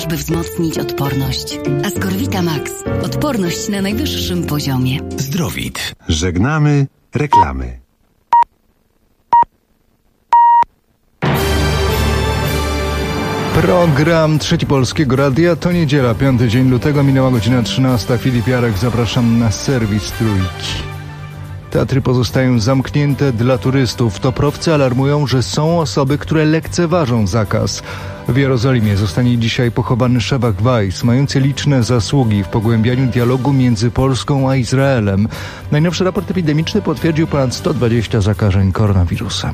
by wzmocnić odporność. Ascorvita Max. Odporność na najwyższym poziomie. Zdrowit. Żegnamy reklamy. Program Trzeci Polskiego Radia to niedziela, 5 dzień lutego, minęła godzina 13. Filip Jarek, zapraszam na serwis Trójki. Teatry pozostają zamknięte dla turystów. Toprowcy alarmują, że są osoby, które lekceważą zakaz. W Jerozolimie zostanie dzisiaj pochowany Shevach Weiss, mający liczne zasługi w pogłębianiu dialogu między Polską a Izraelem. Najnowszy raport epidemiczny potwierdził ponad 120 zakażeń koronawirusem.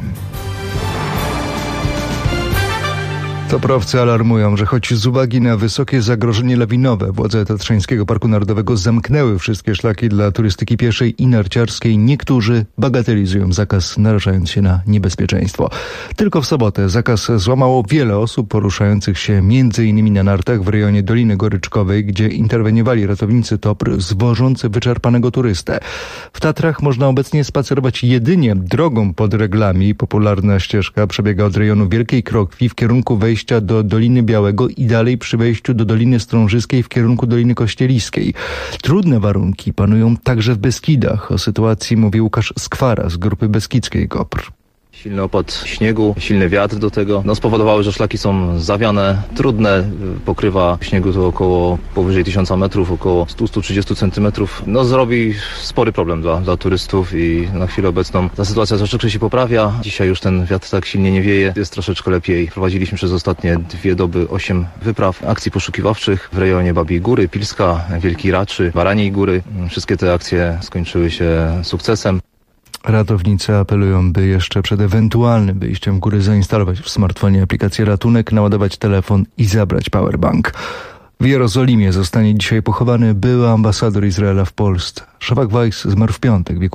Toprowcy alarmują, że choć z uwagi na wysokie zagrożenie lawinowe władze Tatrzańskiego Parku Narodowego zamknęły wszystkie szlaki dla turystyki pieszej i narciarskiej, niektórzy bagatelizują zakaz, narażając się na niebezpieczeństwo. Tylko w sobotę zakaz złamało wiele osób poruszających się m.in. na nartach w rejonie Doliny Goryczkowej, gdzie interweniowali ratownicy Topr zwożący wyczerpanego turystę. W Tatrach można obecnie spacerować jedynie drogą pod reglami. Popularna ścieżka przebiega od rejonu Wielkiej Krokwi w kierunku wejścia do Doliny Białego i dalej przy wejściu do Doliny Strążyskiej w kierunku Doliny Kościeliskiej. Trudne warunki panują także w Beskidach. O sytuacji mówi Łukasz Skwara z grupy beskidzkiej GOPR. Silny opad śniegu, silny wiatr do tego spowodowały, że szlaki są zawiane, trudne. Pokrywa śniegu to około powyżej 1000 metrów, około 100-130 centymetrów. Zrobi spory problem dla turystów i na chwilę obecną ta sytuacja troszeczkę się poprawia. Dzisiaj już ten wiatr tak silnie nie wieje, jest troszeczkę lepiej. Prowadziliśmy przez ostatnie 2 doby 8 wypraw, akcji poszukiwawczych w rejonie Babiej Góry, Pilska, Wielkiej Raczy, Baraniej Góry. Wszystkie te akcje skończyły się sukcesem. Ratownicy apelują, by jeszcze przed ewentualnym wyjściem w góry zainstalować w smartfonie aplikację Ratunek, naładować telefon i zabrać powerbank. W Jerozolimie zostanie dzisiaj pochowany były ambasador Izraela w Polsce. Shevach Weiss zmarł w piątek w wieku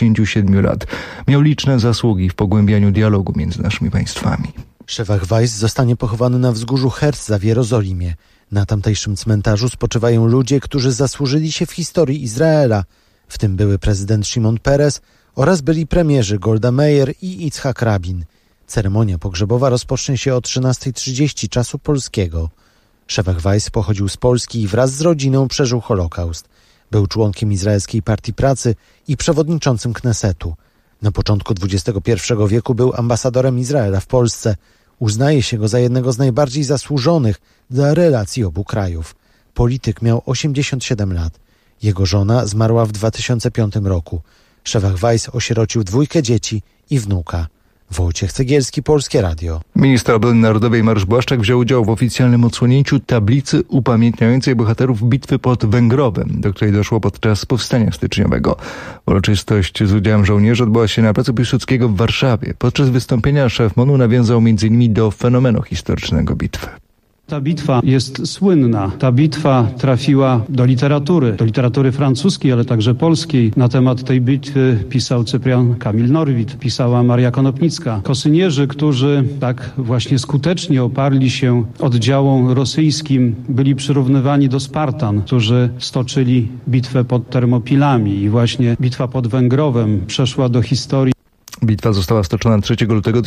87 lat. Miał liczne zasługi w pogłębianiu dialogu między naszymi państwami. Shevach Weiss zostanie pochowany na wzgórzu Herzla w Jerozolimie. Na tamtejszym cmentarzu spoczywają ludzie, którzy zasłużyli się w historii Izraela, w tym były prezydent Szymon Peres oraz byli premierzy Golda Meir i Itzhak Rabin. Ceremonia pogrzebowa rozpocznie się o 13:30 czasu polskiego. Shevach Weiss pochodził z Polski i wraz z rodziną przeżył Holokaust. Był członkiem Izraelskiej Partii Pracy i przewodniczącym Knesetu. Na początku XXI wieku był ambasadorem Izraela w Polsce. Uznaje się go za jednego z najbardziej zasłużonych dla relacji obu krajów. Polityk miał 87 lat. Jego żona zmarła w 2005 roku. Shevach Weiss osierocił 2 dzieci i wnuka. Wojciech Cegielski, Polskie Radio. Minister Obrony Narodowej Mariusz Błaszczak wziął udział w oficjalnym odsłonięciu tablicy upamiętniającej bohaterów bitwy pod Węgrowem, do której doszło podczas powstania styczniowego. Uroczystość z udziałem żołnierzy odbyła się na placu Piłsudskiego w Warszawie. Podczas wystąpienia szef MON-u nawiązał m.in. do fenomenu historycznego bitwy. Ta bitwa jest słynna. Ta bitwa trafiła do literatury francuskiej, ale także polskiej. Na temat tej bitwy pisał Cyprian Kamil Norwid, pisała Maria Konopnicka. Kosynierzy, którzy tak właśnie skutecznie oparli się oddziałom rosyjskim, byli przyrównywani do Spartan, którzy stoczyli bitwę pod Termopilami i właśnie bitwa pod Węgrowem przeszła do historii. Bitwa została stoczona 3 lutego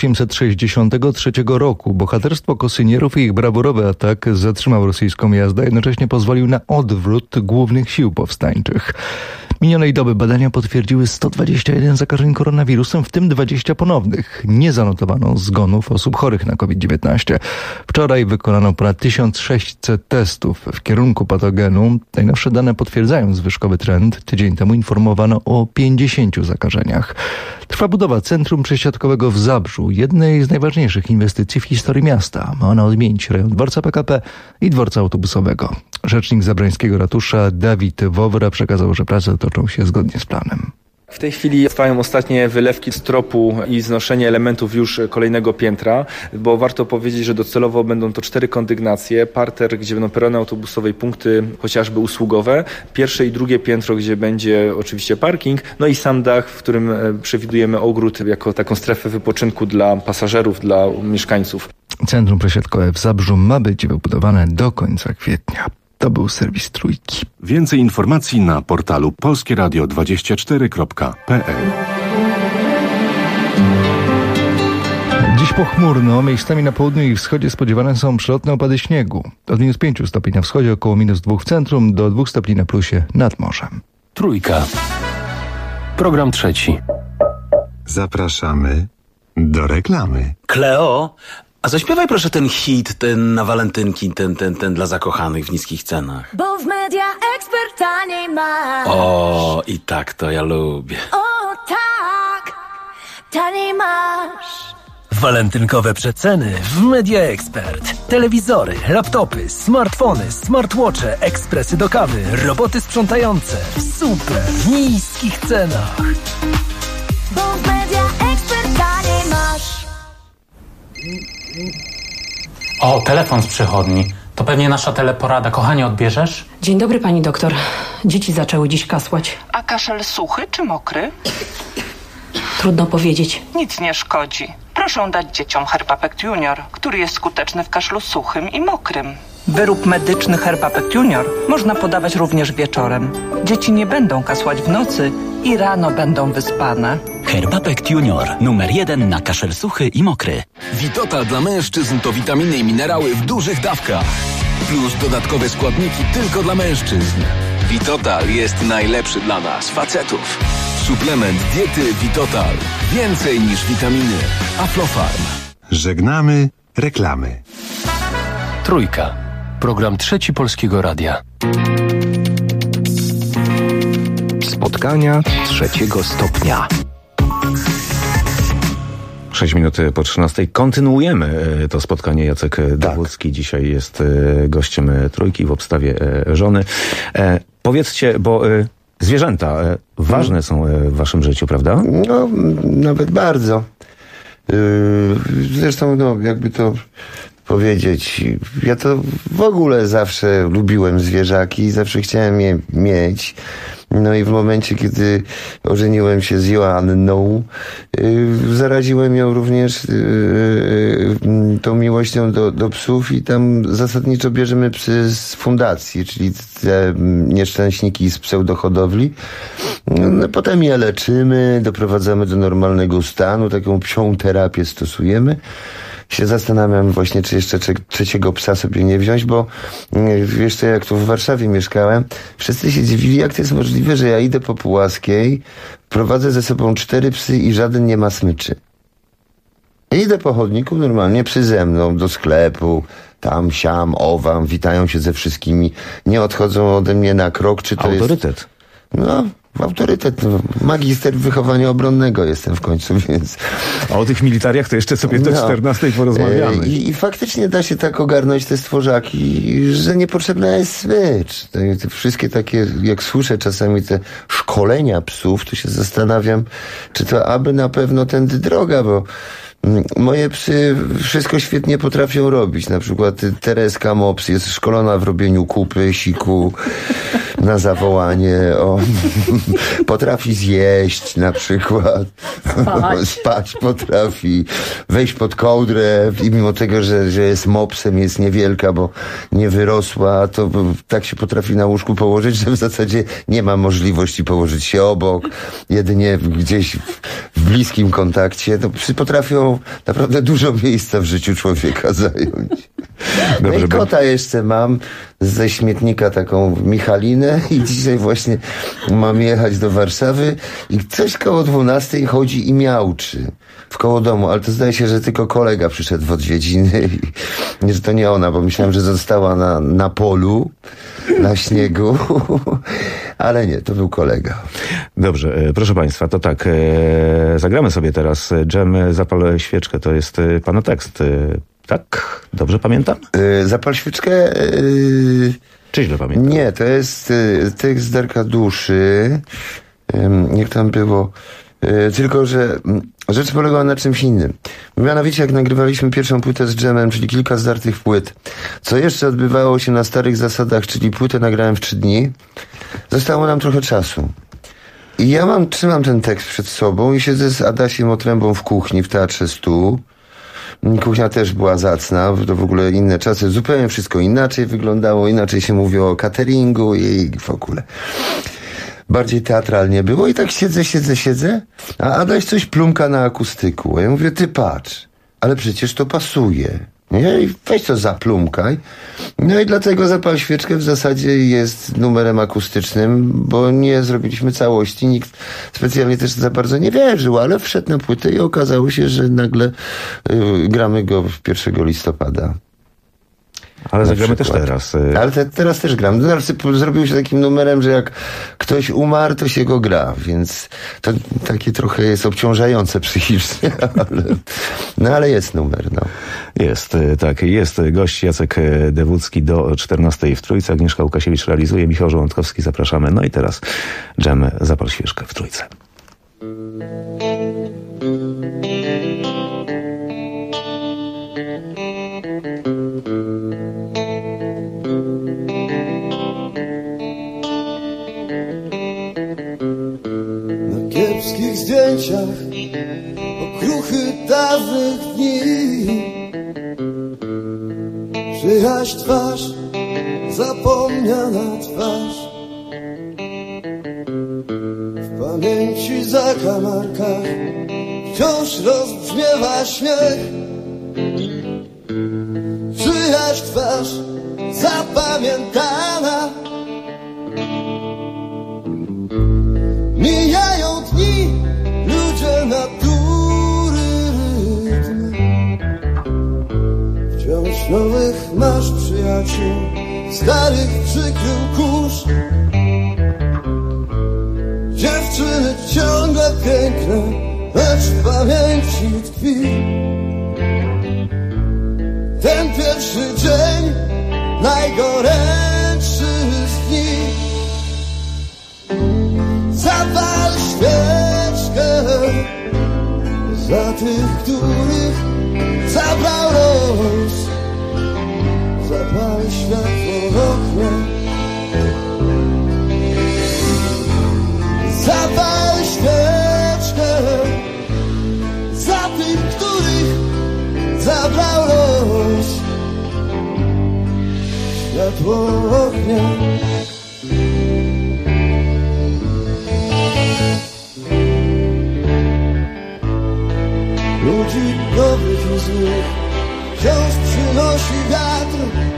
1863 roku. Bohaterstwo kosynierów i ich brawurowy atak zatrzymał rosyjską jazdę, a jednocześnie pozwolił na odwrót głównych sił powstańczych. Minionej doby badania potwierdziły 121 zakażeń koronawirusem, w tym 20 ponownych. Nie zanotowano zgonów osób chorych na COVID-19. Wczoraj wykonano ponad 1600 testów w kierunku patogenu. Najnowsze dane potwierdzają zwyżkowy trend. Tydzień temu informowano o 50 zakażeniach. Trwa budowa centrum przesiadkowego w Zabrzu, jednej z najważniejszych inwestycji w historii miasta. Ma ona odmienić rejon dworca PKP i dworca autobusowego. Rzecznik zabrańskiego ratusza Dawid Wowra przekazał, że prace toczą się zgodnie z planem. W tej chwili trwają ostatnie wylewki stropu i znoszenie elementów już kolejnego piętra, bo warto powiedzieć, że docelowo będą to 4 kondygnacje, parter, gdzie będą perony autobusowe i punkty chociażby usługowe, pierwsze i drugie piętro, gdzie będzie oczywiście parking, no i sam dach, w którym przewidujemy ogród jako taką strefę wypoczynku dla pasażerów, dla mieszkańców. Centrum przesiadkowe w Zabrzu ma być wybudowane do końca kwietnia. To był serwis Trójki. Więcej informacji na portalu polskieradio24.pl. Dziś pochmurno, miejscami na południu i wschodzie spodziewane są przelotne opady śniegu. Od -5 stopni na wschodzie, około -2 w centrum, do 2 stopni na plusie nad morzem. Trójka. Program trzeci. Zapraszamy do reklamy. Kleo, a zaśpiewaj proszę ten hit, ten na walentynki, ten dla zakochanych w niskich cenach. Bo w Media Expert taniej masz. O, i tak to ja lubię. O tak, taniej masz. Walentynkowe przeceny w Media Expert. Telewizory, laptopy, smartfony, smartwatche, ekspresy do kawy, roboty sprzątające w super niskich cenach. Bo w Media Expert taniej masz. O, telefon z przychodni. To pewnie nasza teleporada. Kochanie, odbierzesz? Dzień dobry, pani doktor. Dzieci zaczęły dziś kasłać. A kaszel suchy czy mokry? Trudno powiedzieć. Nic nie szkodzi. Proszę dać dzieciom Herbapect Junior, który jest skuteczny w kaszlu suchym i mokrym. Wyrób medyczny Herbapect Junior można podawać również wieczorem. Dzieci nie będą kasłać w nocy i rano będą wyspane. Herbapect Junior, numer 1 na kaszel suchy i mokry. Vitotal dla mężczyzn to witaminy i minerały w dużych dawkach. Plus dodatkowe składniki tylko dla mężczyzn. Vitotal jest najlepszy dla nas, facetów. Suplement diety Vitotal. Więcej niż witaminy. Aflofarm. Żegnamy reklamy. Trójka. Program trzeci Polskiego Radia. Spotkania trzeciego stopnia. 6 minut po 13. Kontynuujemy to spotkanie. Jacek Dowódzki dzisiaj jest gościem Trójki w obstawie żony. Powiedzcie, bo zwierzęta ważne są w waszym życiu, prawda? No, nawet bardzo. Zresztą, no, jakby to powiedzieć, ja to w ogóle zawsze lubiłem zwierzaki i zawsze chciałem je mieć. No i w momencie, kiedy ożeniłem się z Joanną, zaraziłem ją również tą miłością do psów i tam zasadniczo bierzemy psy z fundacji, czyli te nieszczęśniki z pseudohodowli. No, potem je leczymy, doprowadzamy do normalnego stanu, taką psią terapię stosujemy. Się zastanawiam właśnie, czy jeszcze trzeciego psa sobie nie wziąć, bo jeszcze jak tu w Warszawie mieszkałem, wszyscy się dziwili, jak to jest możliwe, że ja idę po Pułaskiej, prowadzę ze sobą 4 psy i żaden nie ma smyczy. I idę po chodniku, normalnie psy ze mną do sklepu, tam, siam, owam, witają się ze wszystkimi, nie odchodzą ode mnie na krok, czy to autorytet. Jest... No, autorytet, no, magister wychowania obronnego jestem w końcu, więc... A o tych militariach to jeszcze sobie do 14 porozmawiamy. I faktycznie da się tak ogarnąć te stworzaki, że niepotrzebna jest smycz. Te wszystkie takie, jak słyszę czasami te szkolenia psów, to się zastanawiam, czy to aby na pewno tędy droga, bo moje psy wszystko świetnie potrafią robić. Na przykład Tereska Mops jest szkolona w robieniu kupy, siku na zawołanie. Potrafi zjeść na przykład. Spać potrafi. Wejść pod kołdrę i mimo tego, że jest mopsem, jest niewielka, bo nie wyrosła, to tak się potrafi na łóżku położyć, że w zasadzie nie ma możliwości położyć się obok. Jedynie gdzieś w bliskim kontakcie. To psy potrafią naprawdę dużo miejsca w życiu człowieka zająć. No i kota jeszcze mam ze śmietnika, taką Michalinę, i dzisiaj właśnie mam jechać do Warszawy i coś koło 12 chodzi i miauczy w koło domu, ale to zdaje się, że tylko kolega przyszedł w odwiedziny i że to nie ona, bo myślałem, że została na polu, na śniegu, ale nie, to był kolega. Dobrze, proszę państwa, to tak, zagramy sobie teraz Dżem, zapal świeczkę, to jest pana tekst, tak? Dobrze pamiętam? Zapal świeczkę... Czy źle pamiętam? Nie, to jest tekst Darka Duszy, jak tam było... Tylko, że rzecz polegała na czymś innym. Mianowicie, jak nagrywaliśmy pierwszą płytę z Dżemem, czyli kilka zdartych płyt, co jeszcze odbywało się na starych zasadach, czyli płytę nagrałem w 3 dni, zostało nam trochę czasu. I ja trzymam ten tekst przed sobą i siedzę z Adasiem Otrębą w kuchni w Teatrze Stu. Kuchnia też była zacna, to w ogóle inne czasy, zupełnie wszystko inaczej wyglądało, inaczej się mówiło o cateringu i w ogóle. Bardziej teatralnie było i tak siedzę, a Adaś coś plumka na akustyku. A ja mówię, ty patrz. ale przecież to pasuje. Nie? I weź to zaplumkaj. No i dlatego Zapal świeczkę w zasadzie jest numerem akustycznym, bo nie zrobiliśmy całości. Nikt specjalnie też za bardzo nie wierzył, ale wszedł na płytę i okazało się, że nagle gramy go 1 listopada. Ale zagramy też teraz. Ale teraz też gram. Zrobił się takim numerem, że jak ktoś umarł, to się go gra, więc to takie trochę jest obciążające psychicznie, ale jest numer, no. Jest, tak, jest gość Jacek Dewódzki do 14 w Trójce. Agnieszka Łukasiewicz realizuje, Michał Żołądkowski, zapraszamy. No i teraz dżem Zapal świeczkę w Trójce. Na kiepskich zdjęciach okruchy dawnych dni, czyjaś twarz, zapomniana twarz, w pamięci zakamarkach wciąż rozbrzmiewa śmiech. Czyjaś twarz zapamiętana. Mijają dni, ludzie natury rytm. Wciąż nowych masz przyjaciół, starych przykrył kurz. Dziewczyny ciągle piękne, lecz w pamięci tkwi ten pierwszy dzień, najgorętszy z dni. Zapal świeczkę za tych, których zabrał los. Zapal światło w oknie. Zapal świeczkę za tych, których zabrał los. Światło w oknie. Ludzi dobrych i złych wciąż przynosi wiatr.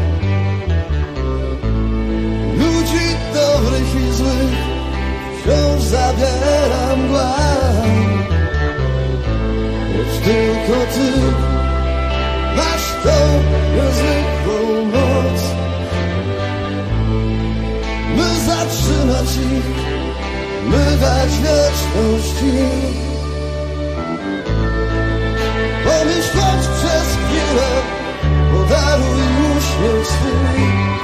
Ludzi dobrych i złych wciąż zabiera mgła. Lecz tylko ty masz tą niezwykłą moc, by zatrzymać ich, by dać wieczność im. Pomyśl choć przez chwilę, podaruj uśmiech swój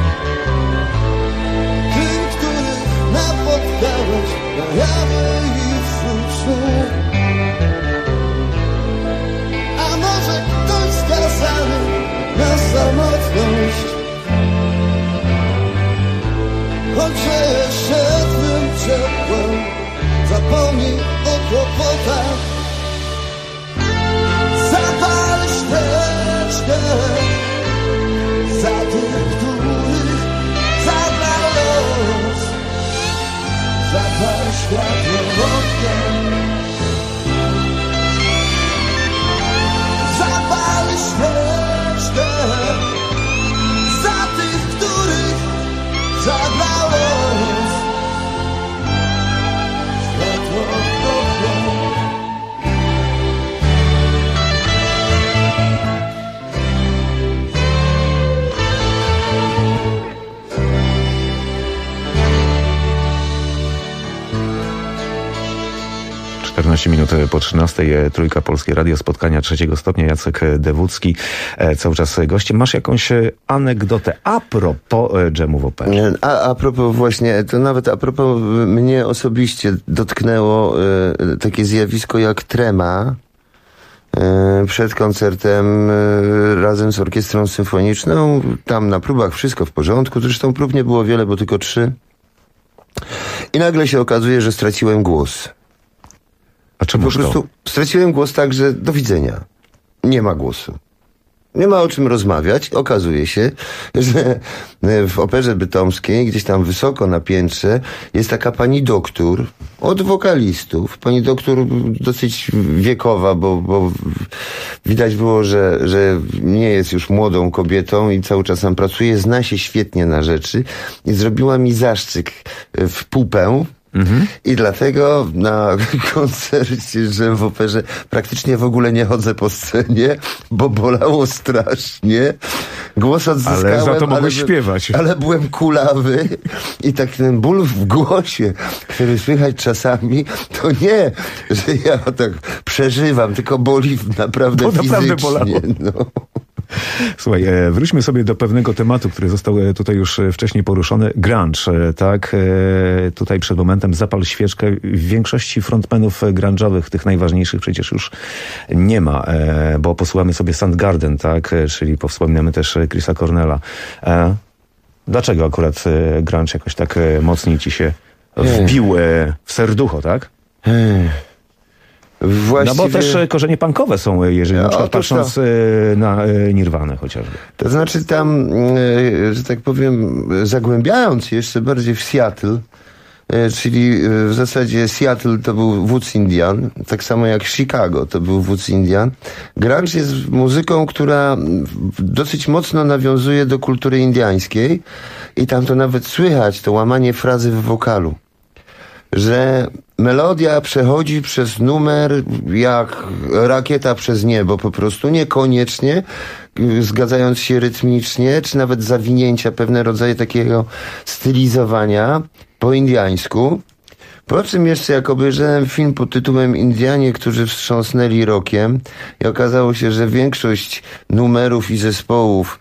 tym, których napotkałeś na jawie i wśród snu. A może ktoś skazany na samotność, choć żyje świetnym ciepłem, zapomnij o kłopotach. Zapal świeczkę za tych, których zabrał los. Zapal światło w oknie. Zapal świeczkę za tych, których zabrał los. Światło w oknie. Minut po 13, Trójka, Polskie Radio, spotkania 3 stopnia, Jacek Dewódzki, cały czas gościem. Masz jakąś anegdotę a propos dżemu w operze? A propos właśnie, to nawet a propos mnie osobiście dotknęło takie zjawisko jak trema przed koncertem razem z orkiestrą symfoniczną. Tam na próbach wszystko w porządku, zresztą prób nie było wiele, bo tylko 3. I nagle się okazuje, że straciłem głos. A czemu po prostu straciłem głos tak, że do widzenia. Nie ma głosu. Nie ma o czym rozmawiać. Okazuje się, że w Operze Bytomskiej, gdzieś tam wysoko na piętrze, jest taka pani doktor od wokalistów. Pani doktor dosyć wiekowa, bo widać było, że nie jest już młodą kobietą i cały czas tam pracuje. Zna się świetnie na rzeczy i zrobiła mi zaszczyk w pupę. I dlatego na koncercie, że w operze praktycznie w ogóle nie chodzę po scenie, bo bolało strasznie. Głos odzyskałem, ale za to mogłeś śpiewać. Ale byłem kulawy i tak ten ból w głosie, który słychać czasami, to nie, że ja tak przeżywam, tylko boli naprawdę fizycznie. Bolało. No. Słuchaj, wróćmy sobie do pewnego tematu, który został tutaj już wcześniej poruszony. Grunge, tak? Tutaj przed momentem zapal świeczkę. W większości frontmenów grunge'owych, tych najważniejszych przecież już nie ma, bo posłuchamy sobie Soundgarden, tak? Czyli powspominamy też Chrisa Cornella. Dlaczego akurat grunge jakoś tak mocniej ci się wbił w serducho, tak? Właściwie... No bo też korzenie punkowe są, jeżeli na przykład patrząc na Nirvanę chociażby. To znaczy tam, że tak powiem, zagłębiając jeszcze bardziej w Seattle, czyli w zasadzie Seattle to był wódz Indian, tak samo jak Chicago to był wódz Indian. Grunge jest muzyką, która dosyć mocno nawiązuje do kultury indiańskiej i tam to nawet słychać, to łamanie frazy w wokalu, że melodia przechodzi przez numer jak rakieta przez niebo, po prostu niekoniecznie zgadzając się rytmicznie, czy nawet zawinięcia, pewne rodzaje takiego stylizowania po indiańsku. Po czym jeszcze jak obejrzałem film pod tytułem Indianie, którzy wstrząsnęli rockiem i okazało się, że większość numerów i zespołów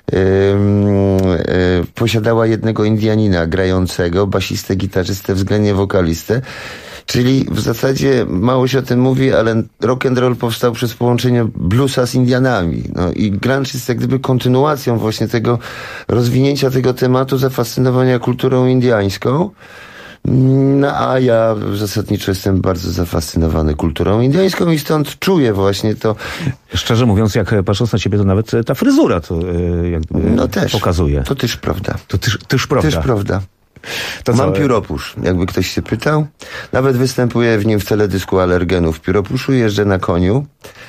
posiadała jednego Indianina grającego, basistę, gitarzystę, względnie wokalistę. Czyli w zasadzie mało się o tym mówi, ale rock and roll powstał przez połączenie bluesa z Indianami. No i grunge jest jak gdyby kontynuacją właśnie tego rozwinięcia tego tematu, zafascynowania kulturą indiańską. No a ja zasadniczo jestem bardzo zafascynowany kulturą indiańską i stąd czuję właśnie to. Szczerze mówiąc, jak patrząc na ciebie, to nawet ta fryzura to jakby pokazuje. To też prawda. To też prawda. Też prawda. Mam pióropusz, jakby ktoś się pytał. Nawet występuję w nim w teledysku Alergenów. W pióropuszu jeżdżę na koniu.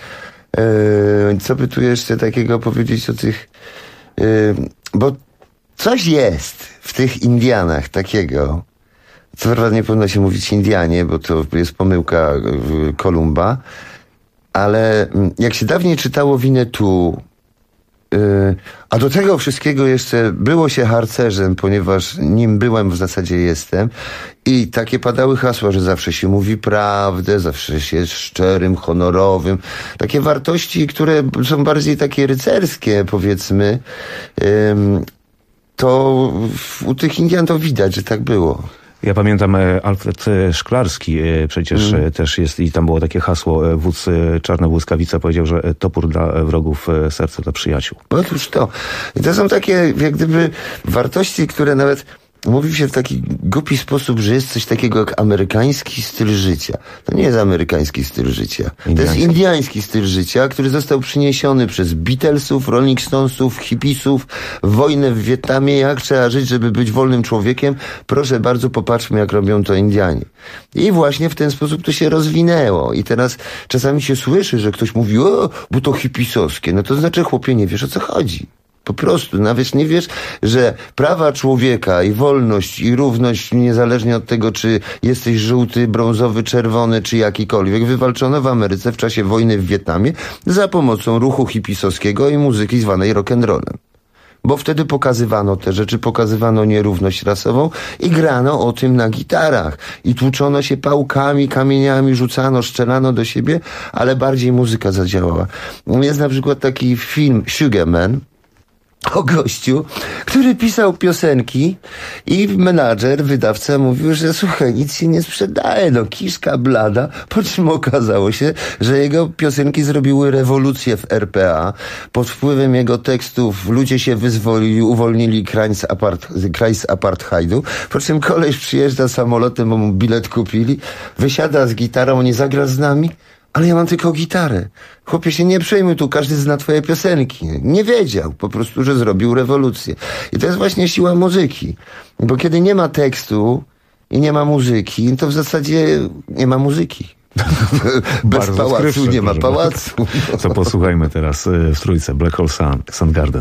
Co by tu jeszcze takiego powiedzieć o tych... bo coś jest w tych Indianach takiego. Co prawda nie powinno się mówić Indianie, bo to jest pomyłka Kolumba. Ale jak się dawniej czytało Winnetou, a do tego wszystkiego jeszcze było się harcerzem, ponieważ nim byłem, w zasadzie jestem. I takie padały hasła, że zawsze się mówi prawdę, zawsze się jest szczerym, honorowym. Takie wartości, które są bardziej takie rycerskie, powiedzmy. To u tych Indian to widać, że tak było. Ja pamiętam Alfred Szklarski przecież też jest i tam było takie hasło, wódz Czarna Błyskawica powiedział, że topór dla wrogów, serce dla przyjaciół. Otóż to. I to są takie jak gdyby wartości, które nawet mówi się w taki głupi sposób, że jest coś takiego jak amerykański styl życia. To nie jest amerykański styl życia. To jest indiański styl życia, który został przyniesiony przez Beatlesów, Rolling Stonesów, hippisów, wojnę w Wietnamie. Jak trzeba żyć, żeby być wolnym człowiekiem? Proszę bardzo, popatrzmy, jak robią to Indianie. I właśnie w ten sposób to się rozwinęło. I teraz czasami się słyszy, że ktoś mówi, o, bo to hippisowskie. No to znaczy, chłopie, nie wiesz, o co chodzi. Po prostu, nawet nie wiesz, że prawa człowieka i wolność i równość, niezależnie od tego, czy jesteś żółty, brązowy, czerwony, czy jakikolwiek, wywalczono w Ameryce w czasie wojny w Wietnamie za pomocą ruchu hipisowskiego i muzyki zwanej rock'n'rollem. Bo wtedy pokazywano te rzeczy, pokazywano nierówność rasową i grano o tym na gitarach. I tłuczono się pałkami, kamieniami, rzucano, strzelano do siebie, ale bardziej muzyka zadziałała. Jest na przykład taki film Sugar Man, o gościu, który pisał piosenki i menadżer, wydawca mówił, że słuchaj, nic się nie sprzedaje, no kiszka blada, po czym okazało się, że jego piosenki zrobiły rewolucję w RPA. Pod wpływem jego tekstów ludzie się wyzwolili, uwolnili kraj z apartheidu, po czym koleś przyjeżdża samolotem, bo mu bilet kupili, wysiada z gitarą, nie zagra z nami, ale ja mam tylko gitarę. Chłopie, się nie przejmuj, tu każdy zna twoje piosenki. Nie wiedział po prostu, że zrobił rewolucję. I to jest właśnie siła muzyki. Bo kiedy nie ma tekstu i nie ma muzyki, to w zasadzie nie ma muzyki. Bez pałacu nie ma pałacu. Co posłuchajmy teraz w trójce. Black Hole Sun, Soundgarden.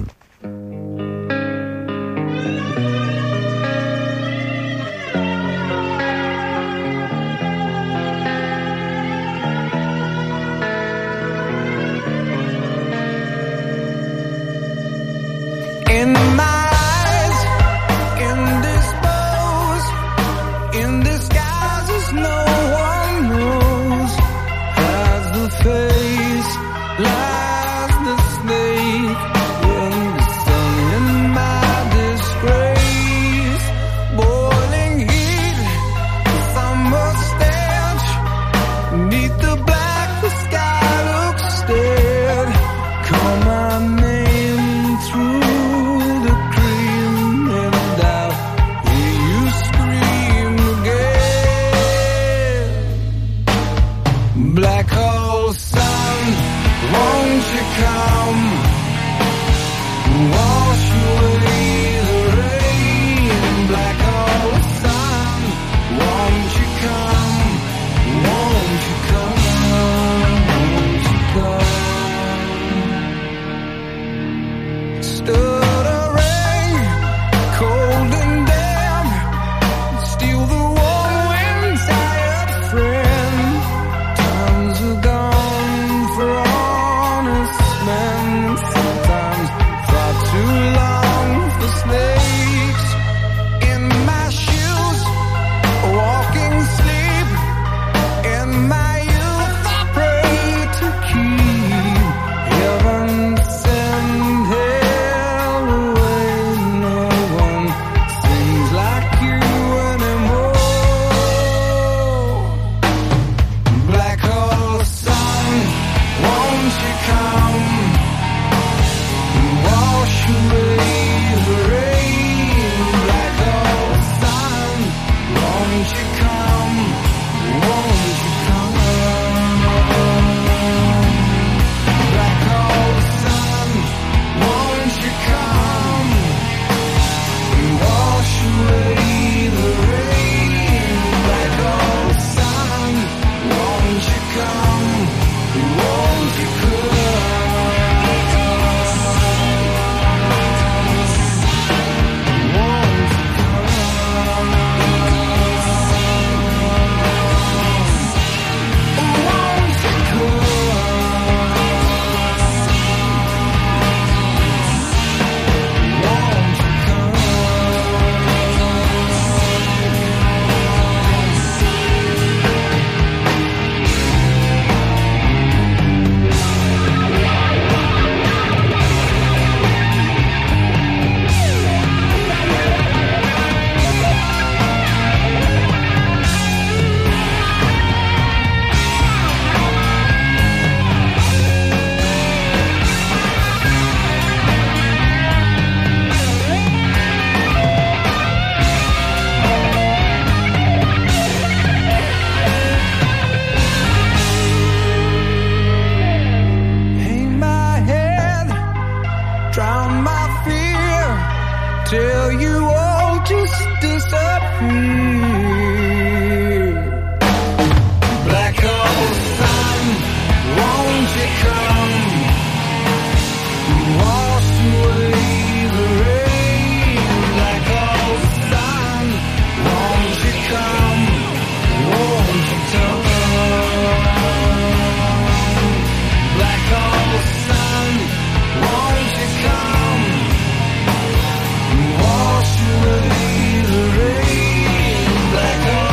Wash away the rain, black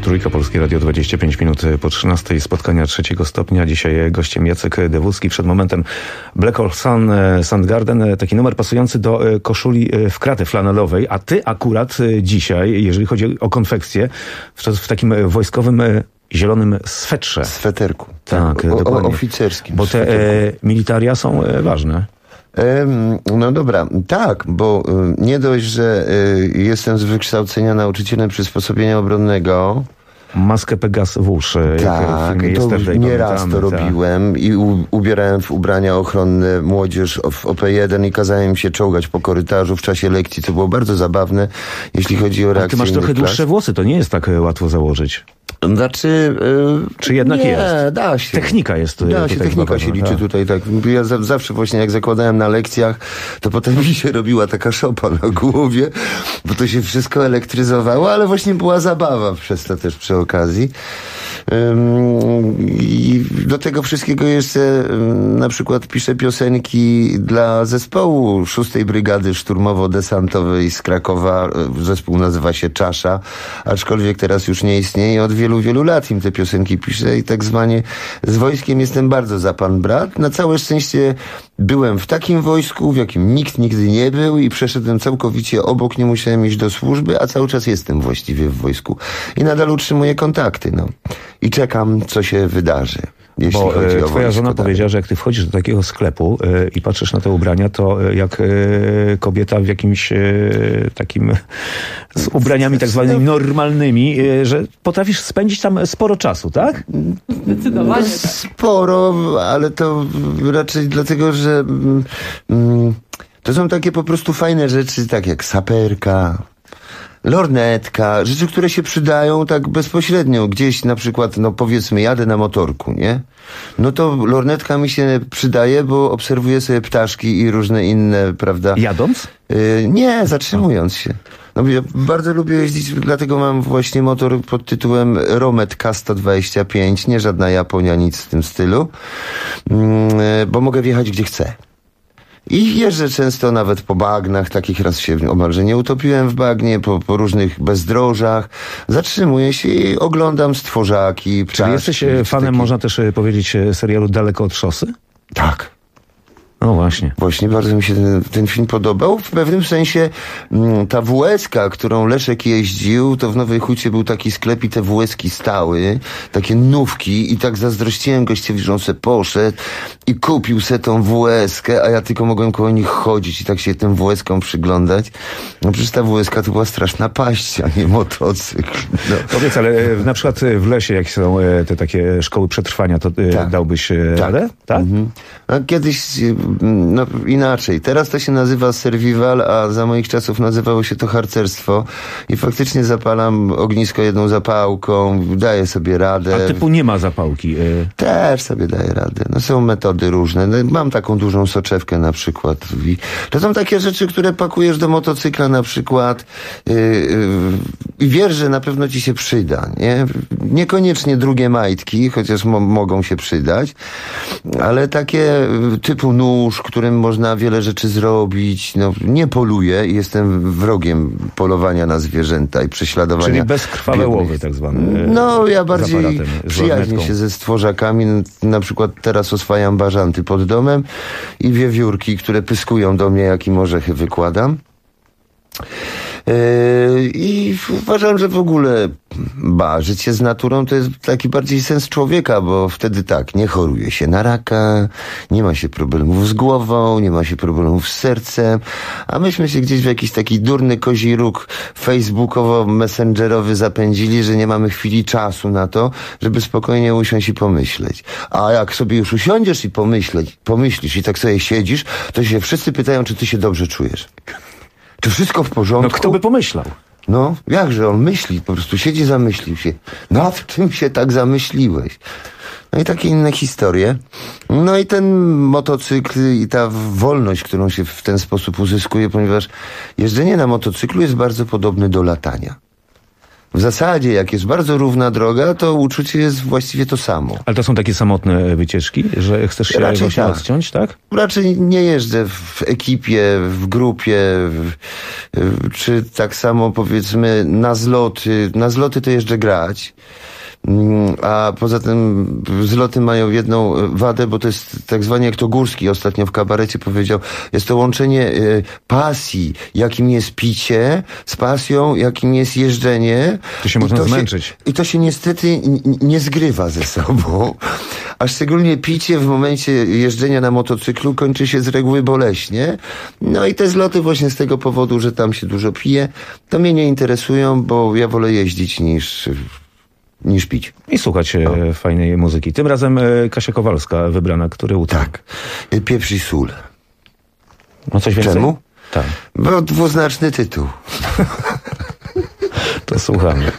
Trójka, Polskie Radio, 25 minut po 13. Spotkania 3 stopnia. Dzisiaj gościem Jacek Dewódzki. Przed momentem Black Hole Sun, Soundgarden. Taki numer pasujący do koszuli w kratę flanelowej. A ty akurat dzisiaj, jeżeli chodzi o konfekcję, w takim wojskowym zielonym swetrze. Sweterku. Tak, dokładnie. Oficerskim. Bo te militaria są ważne. No dobra, tak, bo nie dość, że jestem z wykształcenia nauczycielem przysposobienia obronnego. Maskę Pegas włóż. Tak, to nieraz to robiłem i ubierałem w ubrania ochronne młodzież w OP1 i kazałem im się czołgać po korytarzu w czasie lekcji, co było bardzo zabawne, jeśli chodzi o reakcję. Ty masz trochę dłuższe włosy, to nie jest tak łatwo założyć. Znaczy... Czy jednak jest? Da się. Technika jest. Da się, technika się liczy tutaj, tak. Ja zawsze właśnie jak zakładałem na lekcjach, to potem mi się robiła taka szopa na głowie, bo to się wszystko elektryzowało, ale właśnie była zabawa przez to też przy okazji. I do tego wszystkiego jeszcze na przykład piszę piosenki dla zespołu 6. Brygady Szturmowo-Desantowej z Krakowa. Zespół nazywa się Czasza, aczkolwiek teraz już nie istnieje i od wielu lat im te piosenki piszę i tak zwanie z wojskiem jestem bardzo za pan brat. Na całe szczęście byłem w takim wojsku, w jakim nikt nigdy nie był i przeszedłem całkowicie obok, nie musiałem iść do służby, a cały czas jestem właściwie w wojsku. I nadal utrzymuję kontakty, no. I czekam, co się wydarzy. Jeśli chodzi o twoja żona powiedziała, że jak ty wchodzisz do takiego sklepu i patrzysz na te ubrania, to jak kobieta w jakimś takim z ubraniami tak zwanymi normalnymi, że potrafisz spędzić tam sporo czasu, tak? Zdecydowanie. Sporo, ale to raczej dlatego, że to są takie po prostu fajne rzeczy, tak jak saperka, lornetka, rzeczy, które się przydają tak bezpośrednio. Gdzieś na przykład, no powiedzmy, jadę na motorku, nie? No to lornetka mi się przydaje, bo obserwuję sobie ptaszki i różne inne, prawda? Jadąc? Nie, zatrzymując się. No, ja bardzo lubię jeździć, dlatego mam właśnie motor pod tytułem Romet K125, nie żadna Japonia, nic w tym stylu, bo mogę wjechać gdzie chcę. I jeżdżę często nawet po bagnach, takich raz się omalże nie utopiłem w bagnie, po różnych bezdrożach. Zatrzymuję się i oglądam stworzaki, ptaszki. Czyli jesteś fanem, można też powiedzieć, serialu Daleko od szosy? Tak. No właśnie. Właśnie bardzo mi się ten film podobał. W pewnym sensie ta WS-ka, którą Leszek jeździł, to w Nowej Hucie był taki sklep i te WS-ki stały, takie nówki i tak zazdrościłem gościowi, że on se poszedł i kupił se tą WS-kę, a ja tylko mogłem koło nich chodzić i tak się tym WS-kom przyglądać. No przecież ta WS-ka to była straszna paść, a nie motocykl. No. Powiedz, ale na przykład w lesie, jak są te takie szkoły przetrwania, to dałbyś radę? Tak? Mhm. No, kiedyś no inaczej. Teraz to się nazywa survival, a za moich czasów nazywało się to harcerstwo. I faktycznie zapalam ognisko jedną zapałką, daję sobie radę. A typu nie ma zapałki? Też sobie daję radę. No są metody różne. No, mam taką dużą soczewkę na przykład. I to są takie rzeczy, które pakujesz do motocykla na przykład i wiesz, że na pewno ci się przyda. Nie? Niekoniecznie drugie majtki, chociaż mogą się przydać, ale takie typu nóż, którym można wiele rzeczy zrobić. No, nie poluję i jestem wrogiem polowania na zwierzęta i prześladowania. Czyli bezkrwawe łowy tak zwane. No, ja bardziej przyjaźnię się ze stworzakami. Na przykład teraz oswajam bażanty pod domem i wiewiórki, które pyskują do mnie, jak im orzechy wykładam. I uważam, że w ogóle życie z naturą to jest taki bardziej sens człowieka, bo wtedy tak, nie choruje się na raka, nie ma się problemów z głową, nie ma się problemów z sercem, a myśmy się gdzieś w jakiś taki durny kozi róg facebookowo-messengerowy zapędzili, że nie mamy chwili czasu na to, żeby spokojnie usiąść i pomyśleć. A jak sobie już usiądziesz i pomyślisz i tak sobie siedzisz, to się wszyscy pytają, czy ty się dobrze czujesz. Czy wszystko w porządku? No kto by pomyślał? No, jakże on myśli, po prostu siedzi, zamyślił się. Nad czym się tak zamyśliłeś? No i takie inne historie. No i ten motocykl i ta wolność, którą się w ten sposób uzyskuje, ponieważ jeżdżenie na motocyklu jest bardzo podobne do latania. w zasadzie, jak jest bardzo równa droga, to uczucie jest właściwie to samo. Ale to są takie samotne wycieczki, że chcesz się właśnie odciąć, tak? Raczej nie jeżdżę w ekipie, w grupie, czy tak samo powiedzmy na zloty. Na zloty to jeżdżę grać. A poza tym zloty mają jedną wadę, bo to jest tak zwany, jak to Górski ostatnio w kabarecie powiedział, jest to łączenie pasji, jakim jest picie, z pasją, jakim jest jeżdżenie. To się można zmęczyć. I to się niestety nie zgrywa ze sobą. A szczególnie picie w momencie jeżdżenia na motocyklu kończy się z reguły boleśnie. No i te zloty właśnie z tego powodu, że tam się dużo pije, to mnie nie interesują, bo ja wolę jeździć niż pić. I słuchać fajnej muzyki. Tym razem Kasia Kowalska wybrana. Który utwór? Tak. Pieprz i sól. No coś więcej? Czemu? Tak. Bo dwuznaczny tytuł. To słuchamy.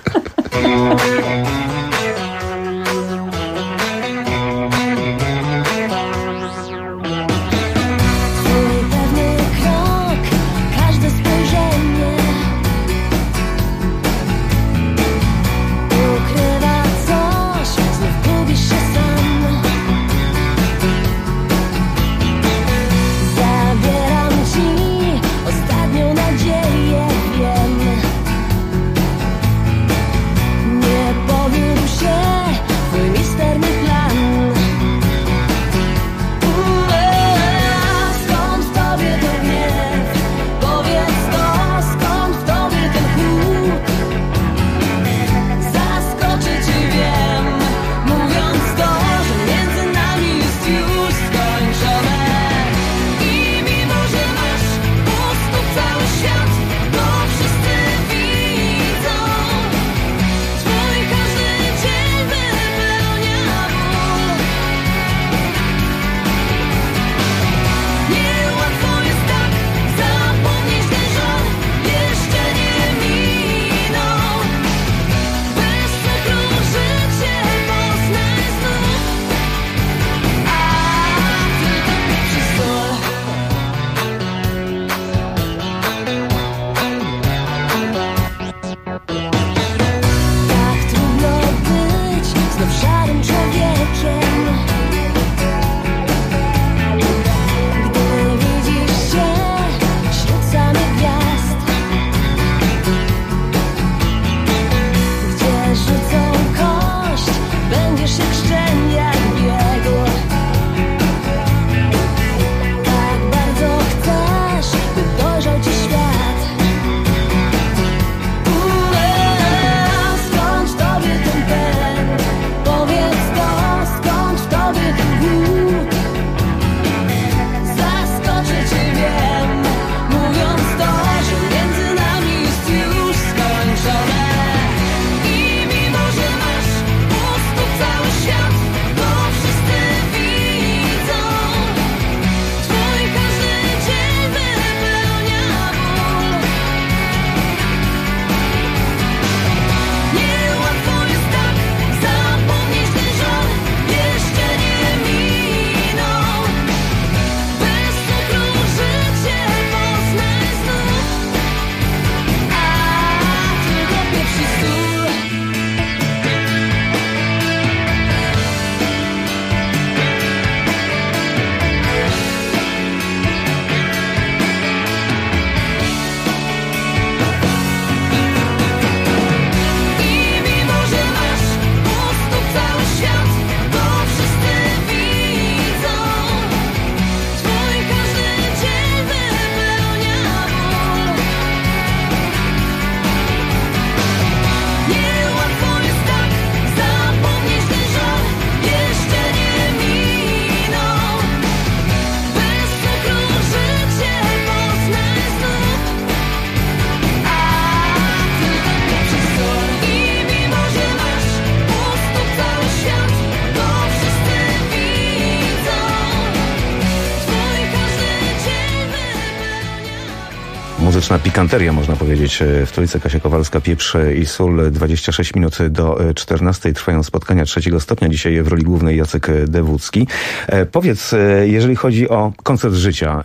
Muzyczna pikanteria, można powiedzieć, w Trójce. Kasia Kowalska, Pieprz i sól. 26 minut do 14 trwają spotkania 3 stopnia. Dzisiaj w roli głównej Jacek Dewódzki. Powiedz, jeżeli chodzi o koncert życia,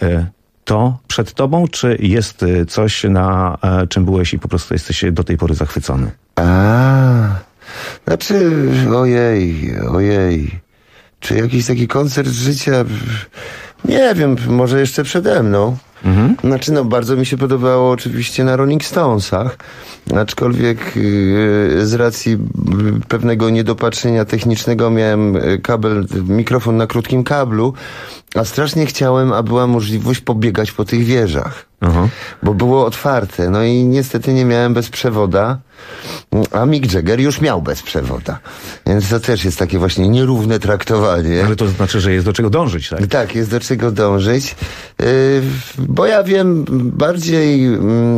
to przed tobą, czy jest coś, na czym byłeś i po prostu jesteś do tej pory zachwycony? Znaczy, ojej. Czy jakiś taki koncert życia? Nie wiem, może jeszcze przede mną. Znaczy, bardzo mi się podobało oczywiście na Rolling Stonesach, aczkolwiek z racji pewnego niedopatrzenia technicznego miałem mikrofon na krótkim kablu, a strasznie chciałem, aby była możliwość pobiegać po tych wieżach. Bo było otwarte, no i niestety nie miałem bezprzewoda, a Mick Jagger już miał bezprzewoda. Więc to też jest takie właśnie nierówne traktowanie. Ale to znaczy, że jest do czego dążyć, tak? Tak, jest do czego dążyć. Bo ja wiem, bardziej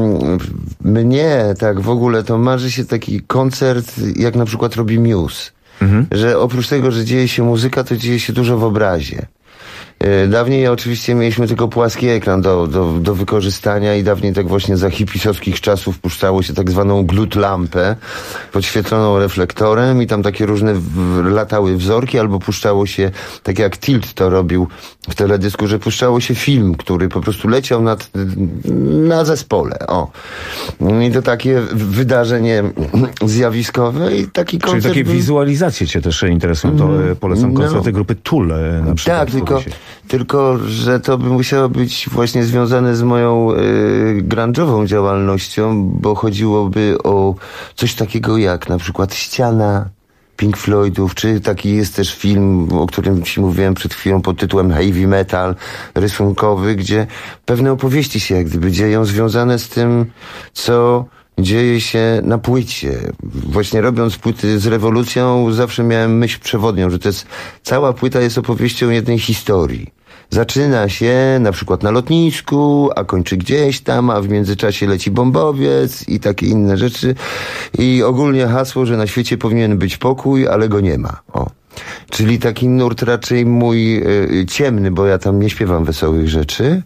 mnie tak w ogóle to marzy się taki koncert, jak na przykład robi Muse. Że oprócz tego, że dzieje się muzyka, to dzieje się dużo w obrazie. Dawniej oczywiście mieliśmy tylko płaski ekran do wykorzystania i dawniej tak właśnie za hipisowskich czasów puszczało się tak zwaną glut lampę podświetloną reflektorem i tam takie różne latały wzorki, albo puszczało się, tak jak Tilt to robił w teledysku, że puszczało się film, który po prostu leciał na zespole. I to takie wydarzenie zjawiskowe i taki koncert... Czyli takie wizualizacje cię też interesują, to polecam koncerty grupy Tool na przykład. Tak, tylko, że to by musiało być właśnie związane z moją grunge'ową działalnością, bo chodziłoby o coś takiego jak na przykład Ściana Pink Floydów, czy taki jest też film, o którym ci mówiłem przed chwilą pod tytułem Heavy Metal, rysunkowy, gdzie pewne opowieści się jak gdyby dzieją związane z tym, co dzieje się na płycie. Właśnie robiąc płyty z rewolucją zawsze miałem myśl przewodnią, że cała płyta jest opowieścią jednej historii. Zaczyna się na przykład na lotnisku, a kończy gdzieś tam, a w międzyczasie leci bombowiec i takie inne rzeczy. I ogólnie hasło, że na świecie powinien być pokój, ale go nie ma. Czyli taki nurt raczej mój ciemny, bo ja tam nie śpiewam wesołych rzeczy.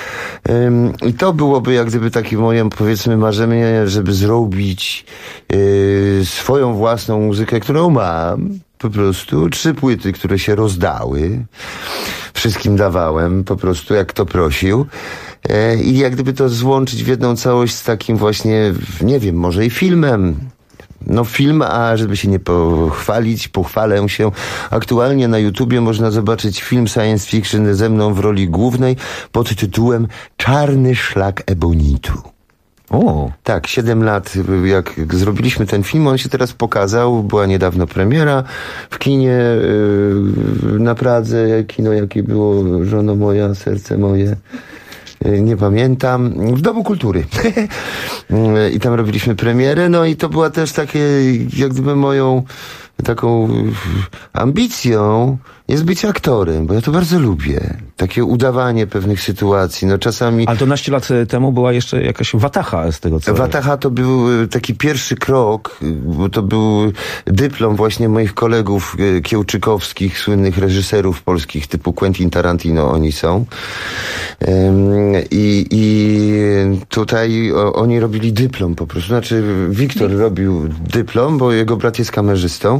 I to byłoby jak gdyby takie moje, powiedzmy, marzenie, żeby zrobić swoją własną muzykę, którą mam. Po prostu 3 płyty, które się rozdały. Wszystkim dawałem, po prostu jak kto prosił. I jak gdyby to złączyć w jedną całość z takim właśnie, nie wiem, może i filmem. Film, a żeby się nie pochwalić, pochwalę się. Aktualnie na YouTubie można zobaczyć film science fiction ze mną w roli głównej pod tytułem Czarny szlak ebonitu. Tak, 7 lat jak zrobiliśmy ten film, on się teraz pokazał, była niedawno premiera w kinie na Pradze, kino jakie było, żono moja, serce moje, nie pamiętam, w Domu Kultury. I tam robiliśmy premierę, no i to była też takie, jak gdyby moją taką ambicją jest być aktorem, bo ja to bardzo lubię. Takie udawanie pewnych sytuacji. Czasami... Ale to naście lat temu była jeszcze jakaś Wataha z tego co... Wataha to był taki pierwszy krok, bo to był dyplom właśnie moich kolegów kiełczykowskich, słynnych reżyserów polskich typu Quentin Tarantino, oni są. I tutaj oni robili dyplom po prostu. Znaczy Wiktor robił dyplom, bo jego brat jest kamerzystą.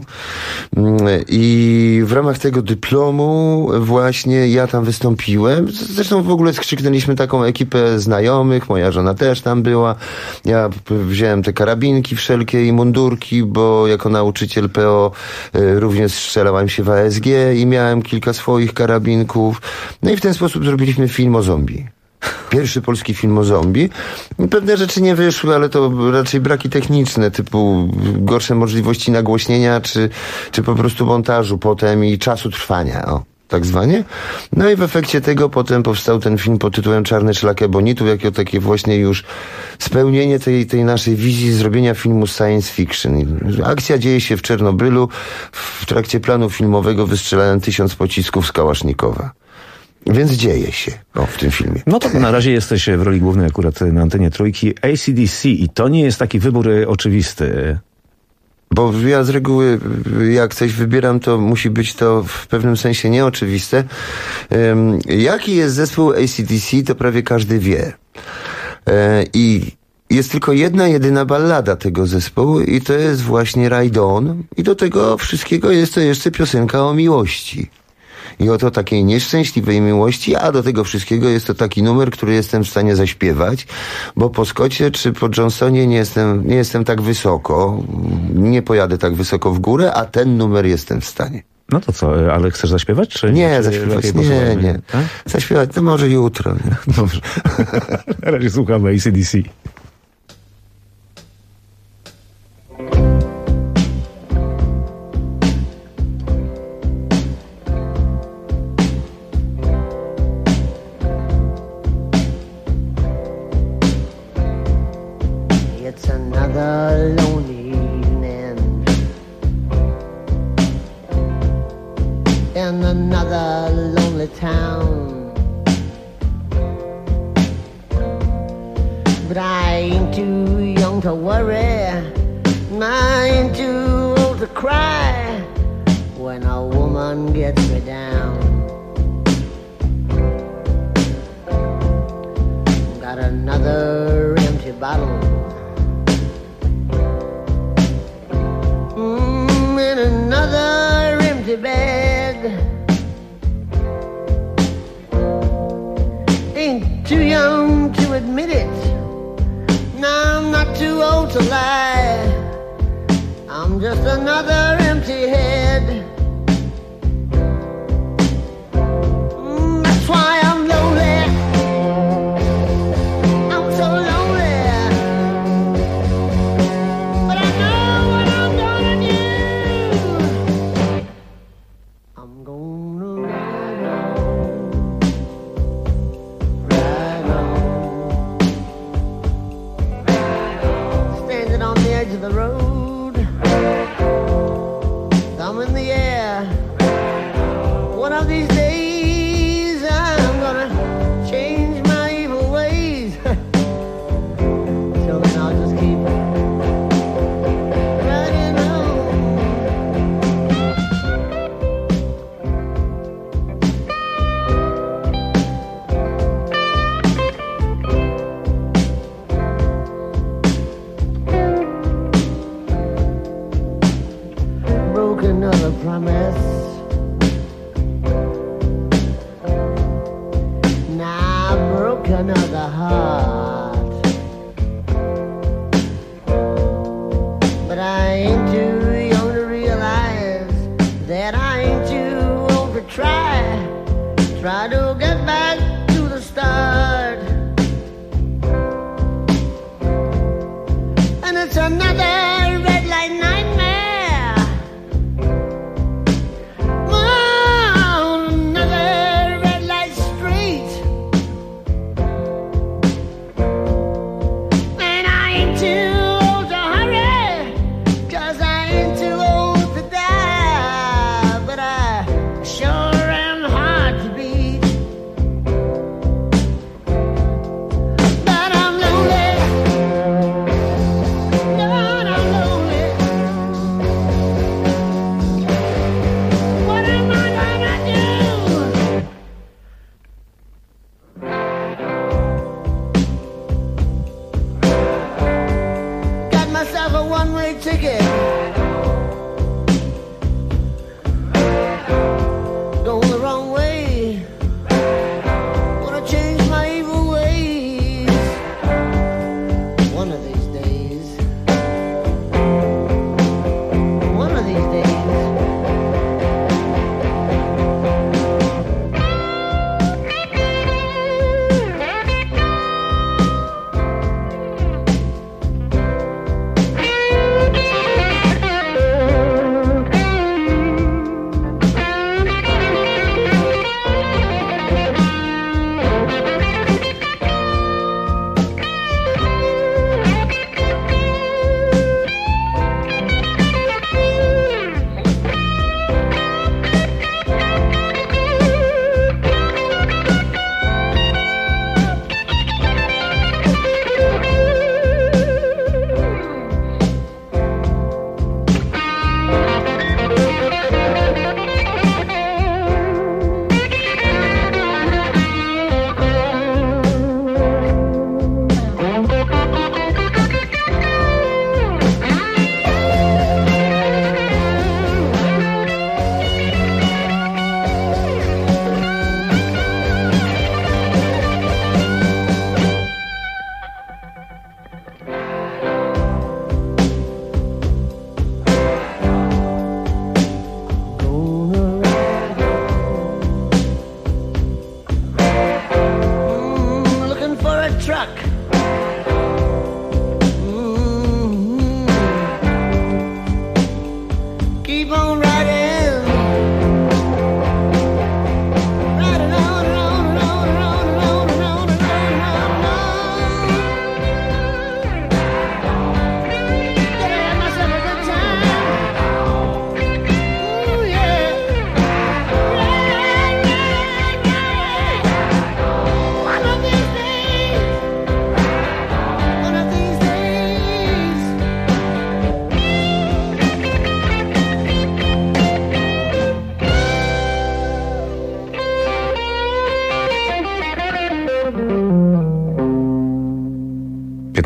I w ramach tego dyplomu właśnie ja tam wystąpiłem. Zresztą w ogóle skrzyknęliśmy taką ekipę znajomych, moja żona też tam była. Ja wziąłem te karabinki wszelkie i mundurki, bo jako nauczyciel PO również strzelałem się w ASG i miałem kilka swoich karabinków. No i w ten sposób zrobiliśmy film o zombie. Pierwszy polski film o zombie. Pewne rzeczy nie wyszły, ale to raczej braki techniczne, typu gorsze możliwości nagłośnienia, czy po prostu montażu potem i czasu trwania, tak zwanie. No i w efekcie tego potem powstał ten film pod tytułem Czarny szlak ebonitu, jako takie właśnie już spełnienie tej naszej wizji zrobienia filmu science fiction. Akcja dzieje się w Czernobylu. W trakcie planu filmowego wystrzelałem 1000 pocisków z Kałasznikowa. Więc dzieje się w tym filmie. No to na razie jesteś w roli głównej akurat na antenie Trójki. AC/DC i to nie jest taki wybór oczywisty. Bo ja z reguły, jak coś wybieram, to musi być to w pewnym sensie nieoczywiste. Jaki jest zespół AC/DC, to prawie każdy wie. I jest tylko jedna, jedyna ballada tego zespołu i to jest właśnie Ride On. I do tego wszystkiego jest to jeszcze piosenka o miłości. i oto takiej nieszczęśliwej miłości, a do tego wszystkiego jest to taki numer, który jestem w stanie zaśpiewać, bo po Scotcie czy po Johnsonie nie jestem tak wysoko, nie pojadę tak wysoko w górę, a ten numer jestem w stanie. No to co, ale chcesz zaśpiewać? Czy nie, czy zaśpiewać nie. Tak? Zaśpiewać to może jutro. Nie? Dobrze. Na razie słuchamy AC/DC. It's another lonely evening in another lonely town, but I ain't too young to worry, I ain't too old to cry when a woman gets me down. Got another empty bottle in another empty bed. Ain't too young to admit it, no, I'm not too old to lie, I'm just another empty head. That's why I'm lonely, I'm so lonely, but I know what I'm gonna do. I'm gonna ride on, standing on the edge of the road, thumb in the air. One of these days I'm gonna change my evil ways. Till then I'll just keep riding on. Broke another promise, now I broke another heart, but I ain't too young to realize that I ain't too old to try to get back to the start. And it's another red light nightmare, another red light street, and I ain't too old to hurry, 'cause I ain't too old to die, but I sure am hard to beat.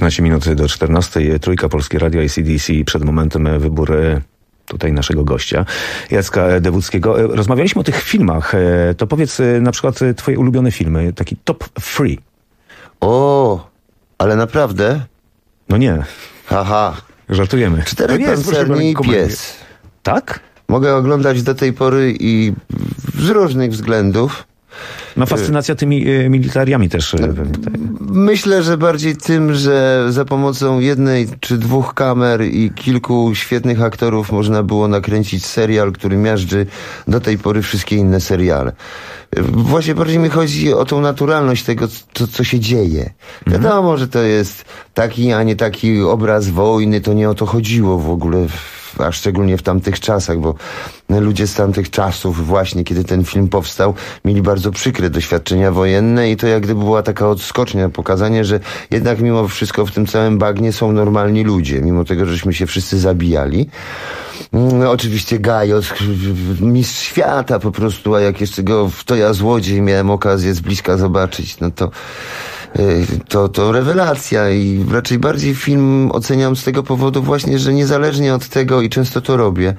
15 minut do 14. Trójka, Polskie Radio, AC/DC. Przed momentem wybór tutaj naszego gościa, Jacka Dewuckiego. Rozmawialiśmy o tych filmach. To powiedz na przykład twoje ulubione filmy, taki top 3. O, ale naprawdę? No nie. Haha. Żartujemy. 4 pancerni i pies. Tak? Mogę oglądać do tej pory i z różnych względów. No fascynacja tymi militariami też. Myślę, że bardziej tym, że za pomocą 1 czy 2 kamer i kilku świetnych aktorów można było nakręcić serial, który miażdży do tej pory wszystkie inne seriale. Właśnie bardziej mi chodzi o tą naturalność tego, co się dzieje. Wiadomo, że to jest taki, a nie taki obraz wojny, to nie o to chodziło w ogóle, a szczególnie w tamtych czasach, bo ludzie z tamtych czasów właśnie, kiedy ten film powstał, mieli bardzo przykre doświadczenia wojenne i to jak gdyby była taka odskocznia, pokazanie, że jednak mimo wszystko w tym całym bagnie są normalni ludzie, mimo tego, żeśmy się wszyscy zabijali. Oczywiście Gajos, mistrz świata po prostu, a jak jeszcze go w To ja złodziej miałem okazję z bliska zobaczyć, no to rewelacja i raczej bardziej film oceniam z tego powodu właśnie, że niezależnie od tego i często to robię,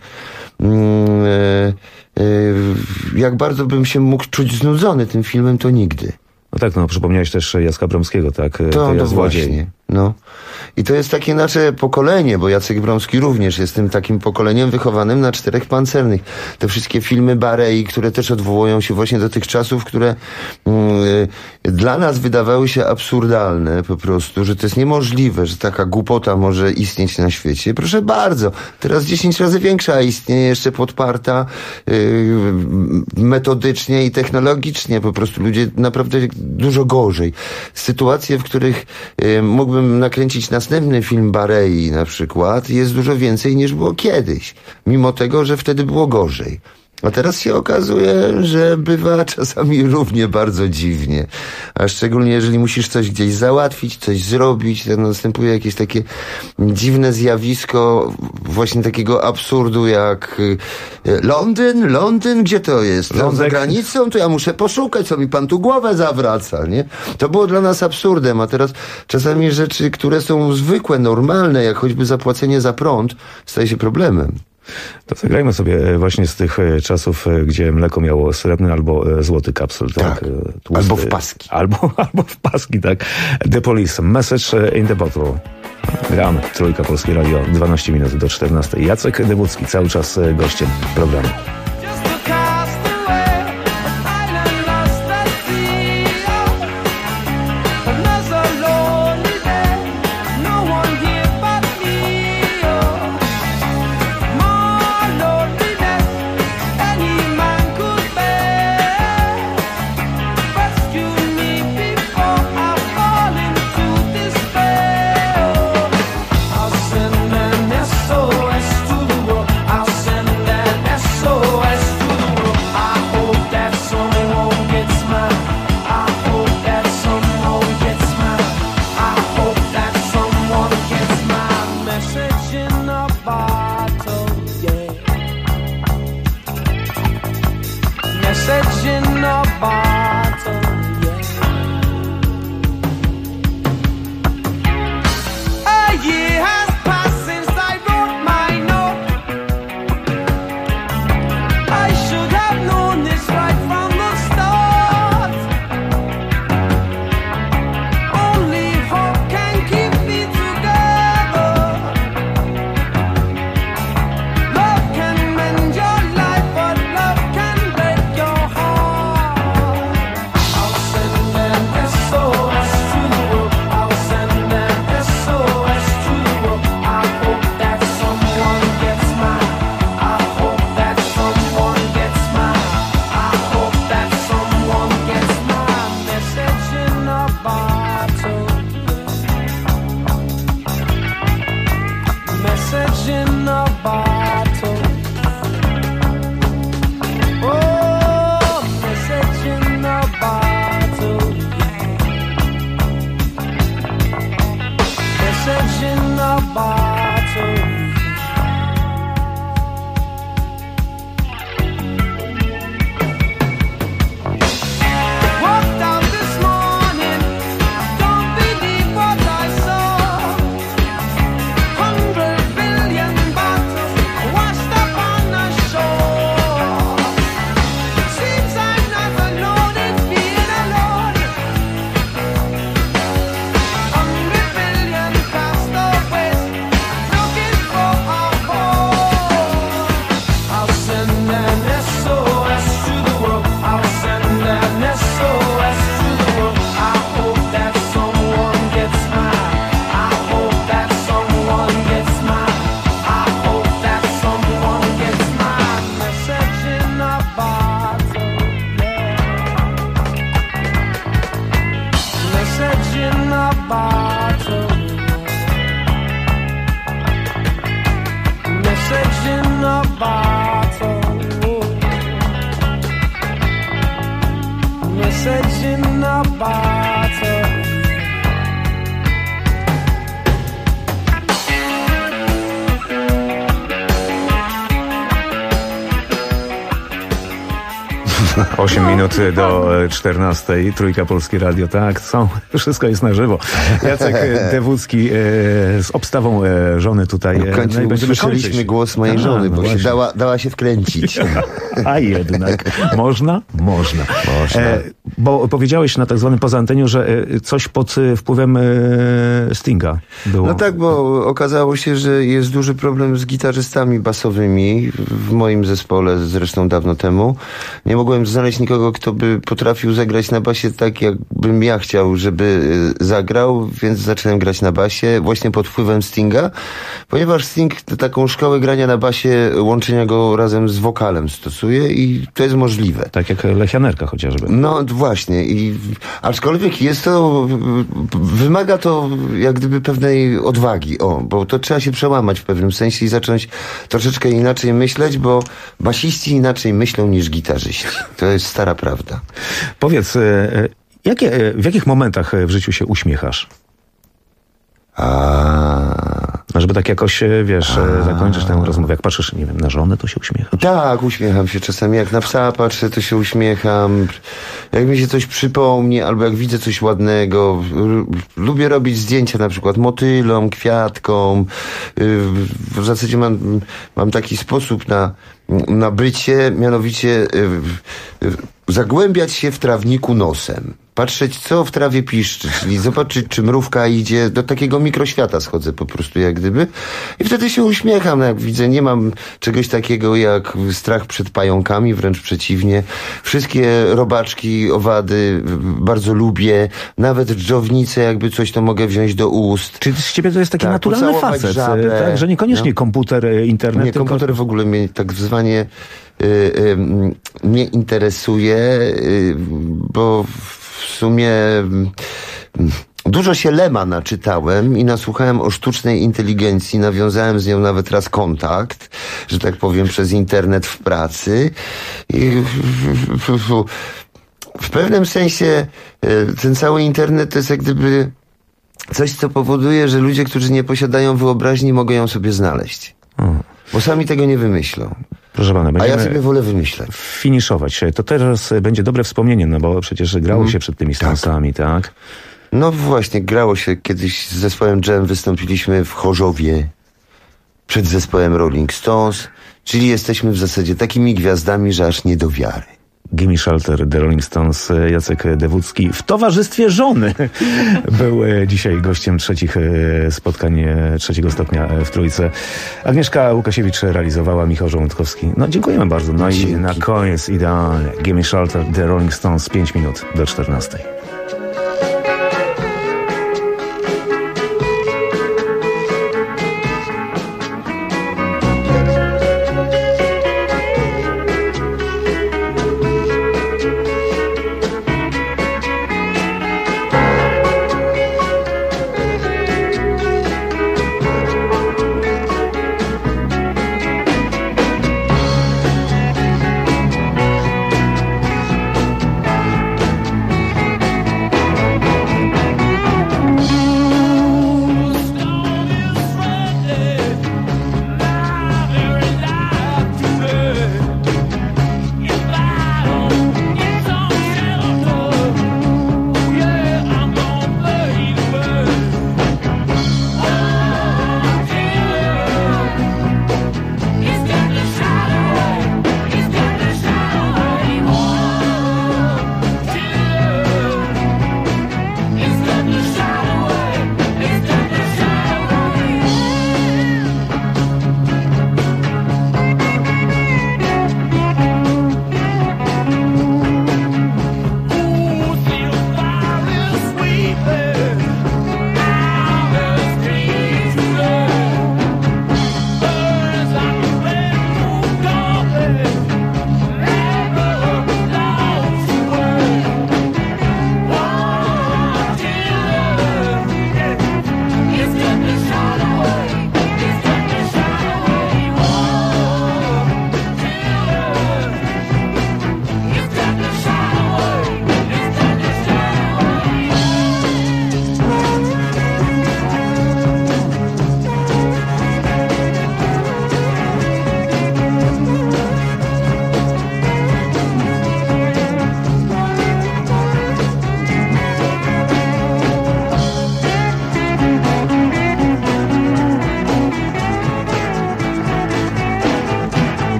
jak bardzo bym się mógł czuć znudzony tym filmem, to nigdy. No tak, no przypomniałeś też Jacka Bromskiego, tak? To ja złodziej. Właśnie, no. I to jest takie nasze pokolenie, bo Jacek Bromski również jest tym takim pokoleniem wychowanym na 4 pancernych. Te wszystkie filmy Barei, które też odwołują się właśnie do tych czasów, które dla nas wydawały się absurdalne po prostu, że to jest niemożliwe, że taka głupota może istnieć na świecie. Proszę bardzo, teraz 10 razy większa istnieje, jeszcze podparta metodycznie i technologicznie. Po prostu ludzie naprawdę dużo gorzej. Sytuacje, w których mógłbym nakręcić następny film Barei na przykład, jest dużo więcej niż było kiedyś. Mimo tego, że wtedy było gorzej. A teraz się okazuje, że bywa czasami równie bardzo dziwnie. A szczególnie jeżeli musisz coś gdzieś załatwić, coś zrobić, to następuje jakieś takie dziwne zjawisko właśnie takiego absurdu jak Londyn, gdzie to jest? Za granicą? To ja muszę poszukać, co mi pan tu głowę zawraca, nie? To było dla nas absurdem, a teraz czasami rzeczy, które są zwykłe, normalne, jak choćby zapłacenie za prąd, staje się problemem. To zagrajmy sobie właśnie z tych czasów, gdzie mleko miało srebrny albo złoty kapsel. Tak. Albo w paski. Albo w paski, tak. The Police, Message in the Bottle. Gramy. Trójka, Polskie Radio, 12 minut do 14. Jacek Dewucki, cały czas gościem programu. SOS to the world. I'll send an SOS. SOS to the world. I hope that someone gets mine. I hope that someone gets mine. I hope that someone gets mine. Message in a bottle, yeah. Message in a bottle. Message in a bottle. Message in a bottle. 8 minut do 14. Trójka Polskie Radio, tak, wszystko jest na żywo. Jacek Dewódzki z obstawą żony tutaj. W końcu usłyszeliśmy głos mojej żony, bo się dała się wkręcić. A jednak. Można? Można. Bo powiedziałeś na tak zwanym poza anteniu, że coś pod wpływem Stinga było. No tak, bo okazało się, że jest duży problem z gitarzystami basowymi w moim zespole, zresztą dawno temu. Nie mogłem znaleźć nikogo, kto by potrafił zagrać na basie tak, jakbym ja chciał, żeby zagrał, więc zacząłem grać na basie właśnie pod wpływem Stinga, ponieważ Sting taką szkołę grania na basie, łączenia go razem z wokalem stosuje i to jest możliwe. Tak jak Lechianerka chociażby. No właśnie, aczkolwiek jest to, wymaga to jak gdyby pewnej odwagi, bo to trzeba się przełamać w pewnym sensie i zacząć troszeczkę inaczej myśleć, bo basiści inaczej myślą niż gitarzyści. To jest stara prawda. Powiedz, w jakich momentach w życiu się uśmiechasz? Żeby tak jakoś, wiesz, zakończysz tę rozmowę. Jak patrzysz, nie wiem, na żonę, to się uśmiechasz? Tak, uśmiecham się czasami. Jak na psa patrzę, to się uśmiecham. Jak mi się coś przypomni, albo jak widzę coś ładnego. Lubię robić zdjęcia na przykład motylom, kwiatkom. W zasadzie mam taki sposób na bycie, mianowicie zagłębiać się w trawniku nosem. Patrzeć, co w trawie piszczy, czyli zobaczyć, czy mrówka idzie. Do takiego mikroświata schodzę po prostu jak gdyby. I wtedy się uśmiecham, jak widzę. Nie mam czegoś takiego jak strach przed pająkami, wręcz przeciwnie. Wszystkie robaczki, owady bardzo lubię. Nawet dżdżownice, jakby coś, to mogę wziąć do ust. Czyli z ciebie to jest taki naturalny facet, tak? Że niekoniecznie komputer, internet. Nie, komputer w ogóle mnie tak zwanie nie interesuje, bo w sumie dużo się Lema naczytałem i nasłuchałem o sztucznej inteligencji, nawiązałem z nią nawet raz kontakt, że tak powiem, przez internet w pracy. I w pewnym sensie ten cały internet to jest jak gdyby coś, co powoduje, że ludzie, którzy nie posiadają wyobraźni, mogą ją sobie znaleźć. Bo sami tego nie wymyślą. Proszę pana, a ja sobie wolę wymyślać. Finiszować. To teraz będzie dobre wspomnienie, no bo przecież grało się przed tymi Stonesami, tak? No właśnie, grało się. Kiedyś z zespołem Jam wystąpiliśmy w Chorzowie przed zespołem Rolling Stones, czyli jesteśmy w zasadzie takimi gwiazdami, że aż nie do wiary. Gimme Shelter, The Rolling Stones, Jacek Dewódzki w towarzystwie żony był dzisiaj gościem trzeciego stopnia w Trójce. Agnieszka Łukasiewicz realizowała, Michał Żołądkowski. No dziękujemy bardzo. No i na koniec idealnie Gimme Shelter, The Rolling Stones, 5 minut do 14.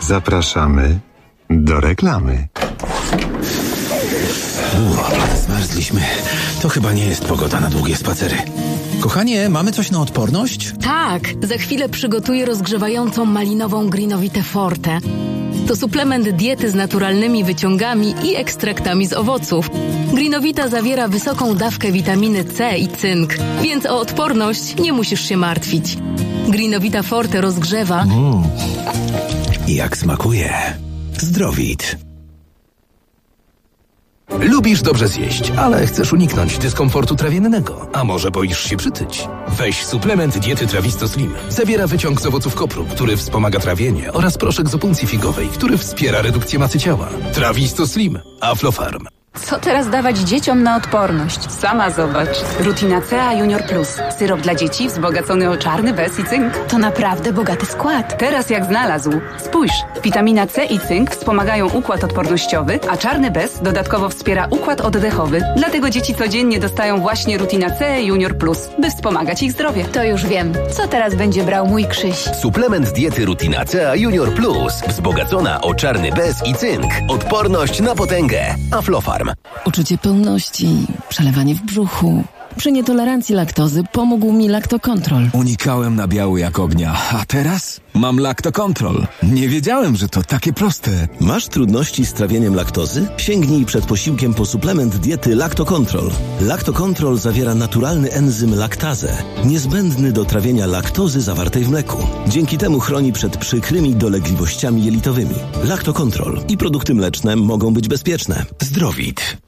Zapraszamy do reklamy. Zmarzliśmy. To chyba nie jest pogoda na długie spacery. Kochanie, mamy coś na odporność? Tak, za chwilę przygotuję rozgrzewającą malinową Greenowitę Forte. To suplement diety z naturalnymi wyciągami i ekstraktami z owoców. Greenowita zawiera wysoką dawkę witaminy C i cynk, więc o odporność nie musisz się martwić. Greenowita Forte rozgrzewa... Jak smakuje. Zdrowit. Lubisz dobrze zjeść, ale chcesz uniknąć dyskomfortu trawiennego. A może boisz się przytyć? Weź suplement diety Trawisto Slim. Zawiera wyciąg z owoców kopru, który wspomaga trawienie, oraz proszek z opuncji figowej, który wspiera redukcję masy ciała. Trawisto Slim. Aflofarm. Co teraz dawać dzieciom na odporność? Sama zobacz. Rutina CA Junior Plus. Syrop dla dzieci wzbogacony o czarny bez i cynk. To naprawdę bogaty skład. Teraz jak znalazł. Spójrz, witamina C i cynk wspomagają układ odpornościowy, a czarny bez dodatkowo wspiera układ oddechowy. Dlatego dzieci codziennie dostają właśnie Rutina C Junior Plus, by wspomagać ich zdrowie. To już wiem. Co teraz będzie brał mój Krzyś? Suplement diety Rutina CA Junior Plus. Wzbogacona o czarny bez i cynk. Odporność na potęgę. Aflofarm. Uczucie pełności, przelewanie w brzuchu. Przy nietolerancji laktozy pomógł mi Lactocontrol. Unikałem nabiału jak ognia, a teraz mam Lactocontrol. Nie wiedziałem, że to takie proste. Masz trudności z trawieniem laktozy? Sięgnij przed posiłkiem po suplement diety Lactocontrol. Lactocontrol zawiera naturalny enzym laktazę, niezbędny do trawienia laktozy zawartej w mleku. Dzięki temu chroni przed przykrymi dolegliwościami jelitowymi. Lactocontrol i produkty mleczne mogą być bezpieczne. Zdrowit.